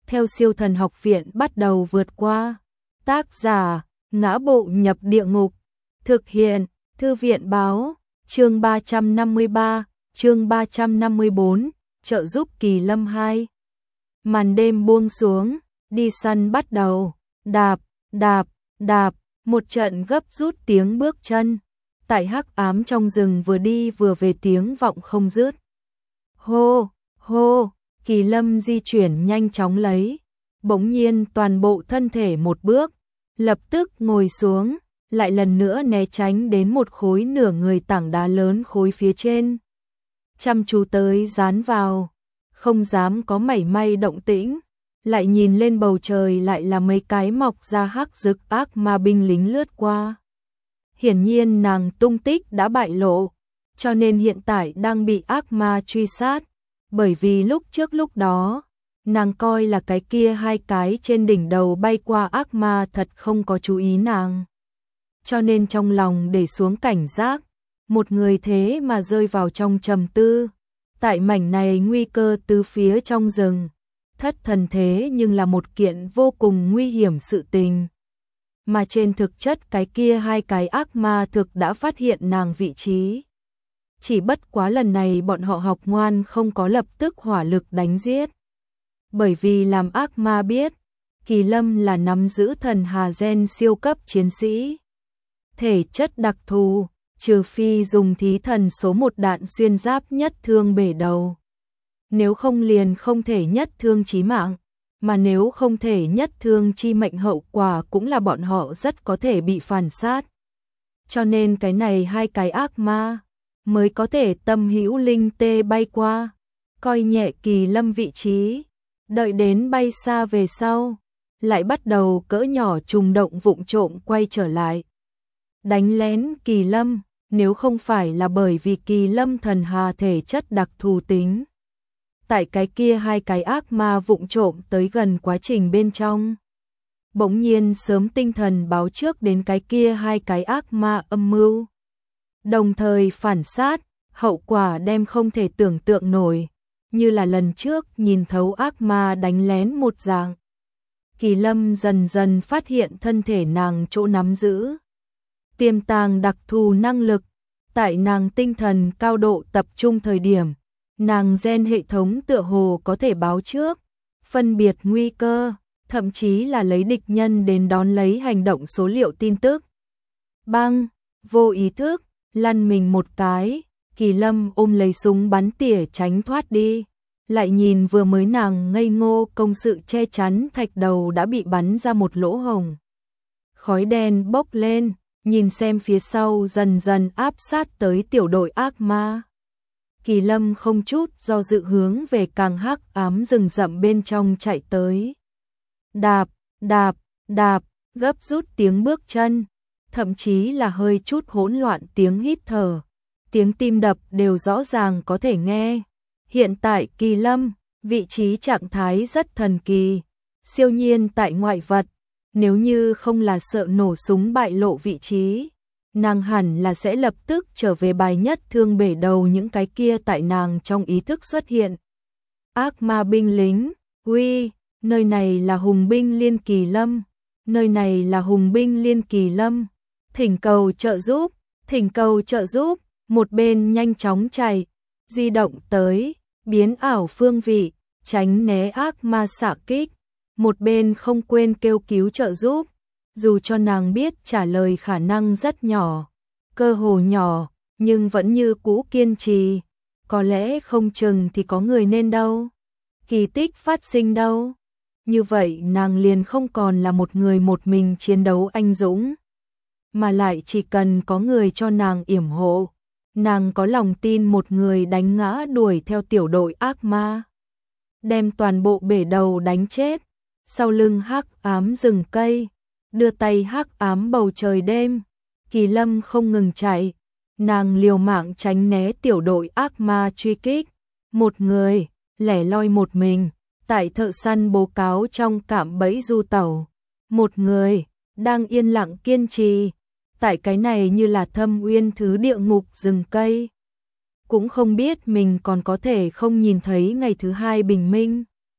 theo Siêu Thần Học Viện bắt đầu vượt qua. Tác giả: Ngã Bộ Nhập Địa Ngục. Thực hiện: Thư viện báo. Chương 353, chương 354, trợ giúp Kỳ Lâm 2. Màn đêm buông xuống, đi săn bắt đầu. Đạp, đạp, đạp, một trận gấp rút tiếng bước chân. Tại hắc ám trong rừng vừa đi vừa về tiếng vọng không dứt. Hô, hô, Kỳ Lâm di chuyển nhanh chóng lấy. Bỗng nhiên toàn bộ thân thể một bước, lập tức ngồi xuống, lại lần nữa né tránh đến một khối nửa người tảng đá lớn khối phía trên. Chăm chú tới dán vào, không dám có mảy may động tĩnh, lại nhìn lên bầu trời lại là mấy cái mọc ra hắc rực ác ma binh lính lướt qua. Hiển nhiên nàng tung tích đã bại lộ, cho nên hiện tại đang bị ác ma truy sát, bởi vì lúc trước lúc đó, nàng coi là cái kia hai cái trên đỉnh đầu bay qua ác ma thật không có chú ý nàng. Cho nên trong lòng để xuống cảnh giác, một người thế mà rơi vào trong trầm tư. Tại mảnh này nguy cơ từ phía trong rừng, thất thần thế nhưng là một kiện vô cùng nguy hiểm sự tình. Mà trên thực chất cái kia hai cái ác ma thực đã phát hiện nàng vị trí. Chỉ bất quá lần này bọn họ học ngoan không có lập tức hỏa lực đánh giết. Bởi vì làm ác ma biết, Kỳ Lâm là nắm giữ thần hà gen siêu cấp chiến sĩ. Thể chất đặc thù, trừ phi dùng thí thần số 1 đạn xuyên giáp nhất thương bể đầu. Nếu không liền không thể nhất thương chí mạng, mà nếu không thể nhất thương chi mệnh hậu quả cũng là bọn họ rất có thể bị phản sát. Cho nên cái này hai cái ác ma mới có thể tâm hữu linh tê bay qua, coi nhẹ Kỳ Lâm vị trí, đợi đến bay xa về sau, lại bắt đầu cỡ nhỏ trùng động vụng trộm quay trở lại. Đánh lén Kỳ Lâm, nếu không phải là bởi vì Kỳ Lâm thần hà thể chất đặc thù tính. Tại cái kia hai cái ác ma vụng trộm tới gần quá trình bên trong. Bỗng nhiên sớm tinh thần báo trước đến cái kia hai cái ác ma âm mưu. Đồng thời phản sát, hậu quả đem không thể tưởng tượng nổi, như là lần trước nhìn thấu ác ma đánh lén một dạng. Kỳ Lâm dần dần phát hiện thân thể nàng chỗ nắm giữ tiềm tàng đặc thù năng lực. Tại nàng tinh thần cao độ tập trung thời điểm, nàng gen hệ thống tựa hồ có thể báo trước, phân biệt nguy cơ, thậm chí là lấy địch nhân đến đón lấy hành động số liệu tin tức. Băng, vô ý thức, lăn mình một cái, Kỳ Lâm ôm lấy súng bắn tỉa tránh thoát đi. Lại nhìn vừa mới nàng ngây ngô công sự che chắn thạch đầu đã bị bắn ra một lỗ hổng. Khói đen bốc lên, nhìn xem phía sau dần dần áp sát tới tiểu đội ác ma. Kỳ Lâm không chút do dự hướng về càng hắc ám rừng rậm bên trong chạy tới. Đạp, đạp, đạp, gấp rút tiếng bước chân, thậm chí là hơi chút hỗn loạn tiếng hít thở, tiếng tim đập đều rõ ràng có thể nghe. Hiện tại Kỳ Lâm, vị trí trạng thái rất thần kỳ, siêu nhiên tại ngoại vật, nếu như không là sợ nổ súng bại lộ vị trí, nàng hẳn là sẽ lập tức trở về bài nhất thương bể đầu những cái kia tại nàng trong ý thức xuất hiện. Ác ma binh lính, uy, nơi này là Hùng binh Liên Kỳ Lâm, nơi này là Hùng binh Liên Kỳ Lâm, thỉnh cầu trợ giúp, thỉnh cầu trợ giúp, một bên nhanh chóng chạy, di động tới, biến ảo phương vị, tránh né ác ma xạ kích, một bên không quên kêu cứu trợ giúp, dù cho nàng biết trả lời khả năng rất nhỏ, cơ hồ nhỏ, nhưng vẫn như cũ kiên trì, có lẽ không chừng thì có người nên đâu, kỳ tích phát sinh đâu, như vậy nàng liền không còn là một người một mình chiến đấu anh dũng, mà lại chỉ cần có người cho nàng yểm hộ. Nàng có lòng tin một người đánh ngã đuổi theo tiểu đội ác ma, đem toàn bộ bể đầu đánh chết, sau lưng hắc ám rừng cây, đưa tay hắc ám bầu trời đêm, Kỳ Lâm không ngừng chạy, nàng liều mạng tránh né tiểu đội ác ma truy kích, một người, lẻ loi một mình, tại thợ săn bố cáo trong cạm bẫy du tẩu, một người, đang yên lặng kiên trì. Tại cái này như là thâm uyên thứ địa ngục rừng cây. Cũng không biết mình còn có thể không nhìn thấy ngày thứ hai bình minh.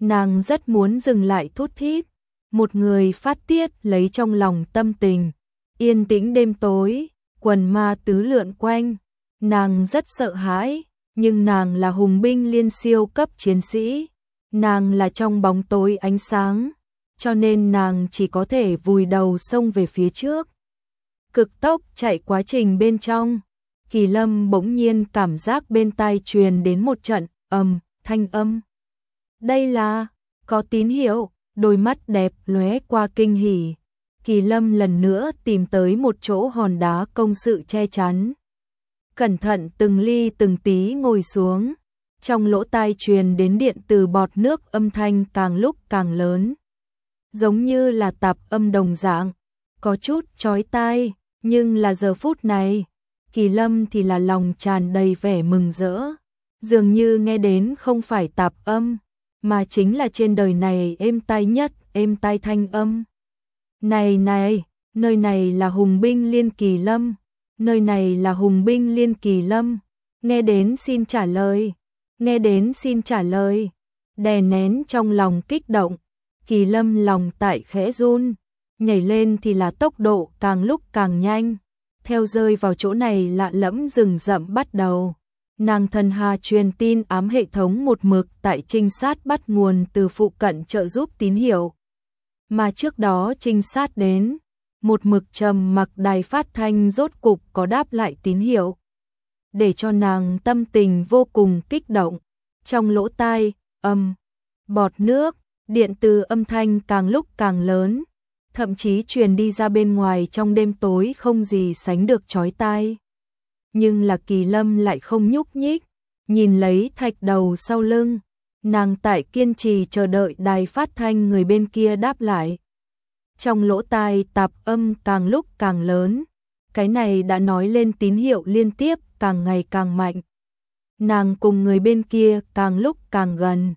Nàng rất muốn dừng lại thút thít, một người phát tiết lấy trong lòng tâm tình. Yên tĩnh đêm tối, quần ma tứ lượn quanh, nàng rất sợ hãi, nhưng nàng là hùng binh liên siêu cấp chiến sĩ, nàng là trong bóng tối ánh sáng, cho nên nàng chỉ có thể vùi đầu xông về phía trước. Cực tốc chạy quá trình bên trong, Kỳ Lâm bỗng nhiên cảm giác bên tai truyền đến một trận thanh âm. Đây là có tín hiệu, đôi mắt đẹp lóe qua kinh hỉ. Kỳ Lâm lần nữa tìm tới một chỗ hòn đá công sự che chắn. Cẩn thận từng ly từng tí ngồi xuống, trong lỗ tai truyền đến điện từ bọt nước âm thanh càng lúc càng lớn. Giống như là tạp âm đồng dạng, có chút chói tai, nhưng là giờ phút này, Kỳ Lâm thì là lòng tràn đầy vẻ mừng rỡ. Dường như nghe đến không phải tạp âm, mà chính là trên đời này êm tai nhất, êm tai thanh âm. Này, nơi này là Hùng binh Liên Kỳ Lâm, nơi này là Hùng binh Liên Kỳ Lâm, nghe đến xin trả lời, nghe đến xin trả lời. Đè nén trong lòng kích động, Kỳ Lâm lòng tại khẽ run, nhảy lên thì là tốc độ càng lúc càng nhanh, theo rơi vào chỗ này lạ lẫm rừng rậm bắt đầu. Nàng thần hà truyền tin ám hệ thống một mực tại trinh sát bắt nguồn từ phụ cận trợ giúp tín hiệu. Mà trước đó trinh sát đến, một mực trầm mặc đài phát thanh rốt cục có đáp lại tín hiệu. Để cho nàng tâm tình vô cùng kích động, trong lỗ tai, bọt nước, điện từ âm thanh càng lúc càng lớn, thậm chí truyền đi ra bên ngoài trong đêm tối không gì sánh được chói tai. Nhưng là Kỳ Lâm lại không nhúc nhích, nhìn lấy thạch đầu sau lưng, nàng tại kiên trì chờ đợi đài phát thanh người bên kia đáp lại. Trong lỗ tai tạp âm càng lúc càng lớn, cái này đã nói lên tín hiệu liên tiếp càng ngày càng mạnh. Nàng cùng người bên kia càng lúc càng gần,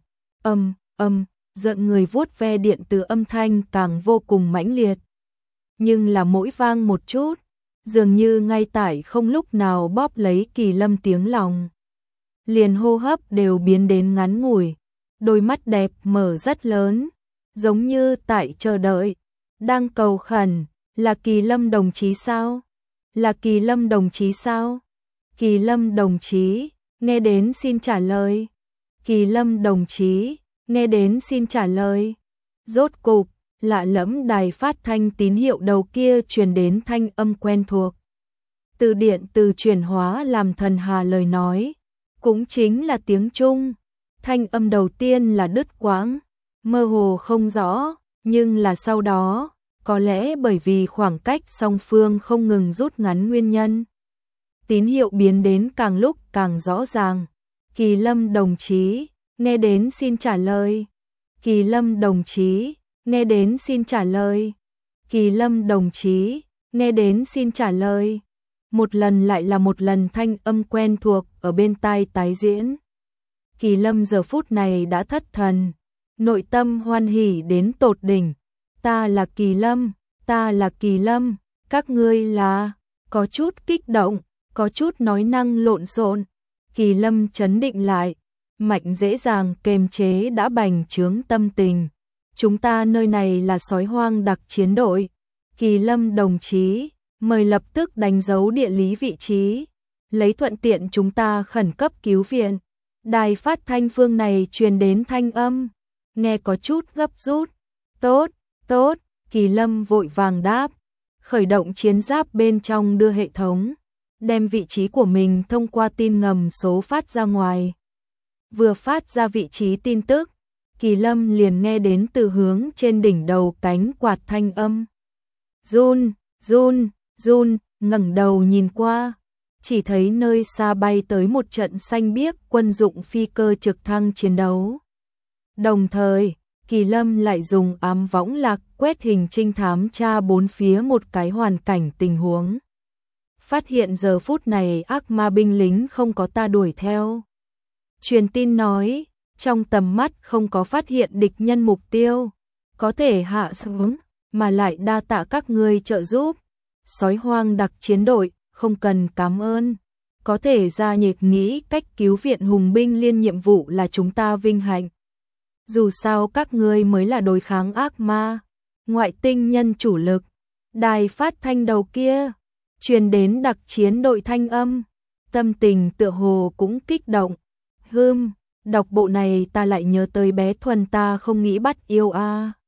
giận người vuốt ve điện từ âm thanh càng vô cùng mãnh liệt. Nhưng là mỗi vang một chút, dường như ngay tại không lúc nào bóp lấy Kỳ Lâm tiếng lòng. Liền hô hấp đều biến đến ngắn ngủi, đôi mắt đẹp mở rất lớn, giống như tại chờ đợi, đang cầu khẩn, là Kỳ Lâm đồng chí sao? Là Kỳ Lâm đồng chí sao? Kỳ Lâm đồng chí, nghe đến xin trả lời. Kỳ Lâm đồng chí, nghe đến xin trả lời. Rốt cục, lạ lẫm đài phát thanh tín hiệu đầu kia truyền đến thanh âm quen thuộc. Từ điện từ chuyển hóa làm thần hà lời nói, cũng chính là tiếng Trung. Thanh âm đầu tiên là đứt quãng, mơ hồ không rõ, nhưng là sau đó, có lẽ bởi vì khoảng cách song phương không ngừng rút ngắn nguyên nhân. Tín hiệu biến đến càng lúc càng rõ ràng. Kỳ Lâm đồng chí, nghe đến xin trả lời. Kỳ Lâm đồng chí, nghe đến xin trả lời. Kỳ Lâm đồng chí, nghe đến xin trả lời. Một lần lại là một lần thanh âm quen thuộc ở bên tai tái diễn. Kỳ Lâm giờ phút này đã thất thần, nội tâm hoan hỉ đến tột đỉnh. Ta là Kỳ Lâm, ta là Kỳ Lâm, các ngươi là, có chút kích động, có chút nói năng lộn xộn. Kỳ Lâm trấn định lại, mạnh dễ dàng kềm chế đã bành trướng tâm tình. Chúng ta nơi này là sói hoang đặc chiến đội. Kỳ Lâm đồng chí, mời lập tức đánh dấu địa lý vị trí, lấy thuận tiện chúng ta khẩn cấp cứu viện. Đài phát thanh phương này truyền đến thanh âm, nghe có chút gấp rút. Tốt, tốt, Kỳ Lâm vội vàng đáp, khởi động chiến giáp bên trong đưa hệ thống, đem vị trí của mình thông qua tin ngầm số phát ra ngoài. Vừa phát ra vị trí tin tức, Kỳ Lâm liền nghe đến từ hướng trên đỉnh đầu cánh quạt thanh âm. Run, run, run, ngẩng đầu nhìn qua, chỉ thấy nơi xa bay tới một trận xanh biếc quân dụng phi cơ trực thăng chiến đấu. Đồng thời, Kỳ Lâm lại dùng ám võng lạc quét hình trinh thám tra bốn phía một cái hoàn cảnh tình huống. Phát hiện giờ phút này ác ma binh lính không có ta đuổi theo. Truyền tin nói, trong tầm mắt không có phát hiện địch nhân mục tiêu, có thể hạ xuống, mà lại đa tạ các ngươi trợ giúp. Sói hoang đặc chiến đội, không cần cảm ơn. Có thể ra nhiệt nghĩ cách cứu viện hùng binh liên nhiệm vụ là chúng ta vinh hạnh. Dù sao các ngươi mới là đối kháng ác ma, ngoại tinh nhân chủ lực. Đài phát thanh đầu kia, truyền đến đặc chiến đội thanh âm, tâm tình tựa hồ cũng kích động. Đọc bộ này ta lại nhớ tới bé Thuần ta không nghĩ bắt yêu a.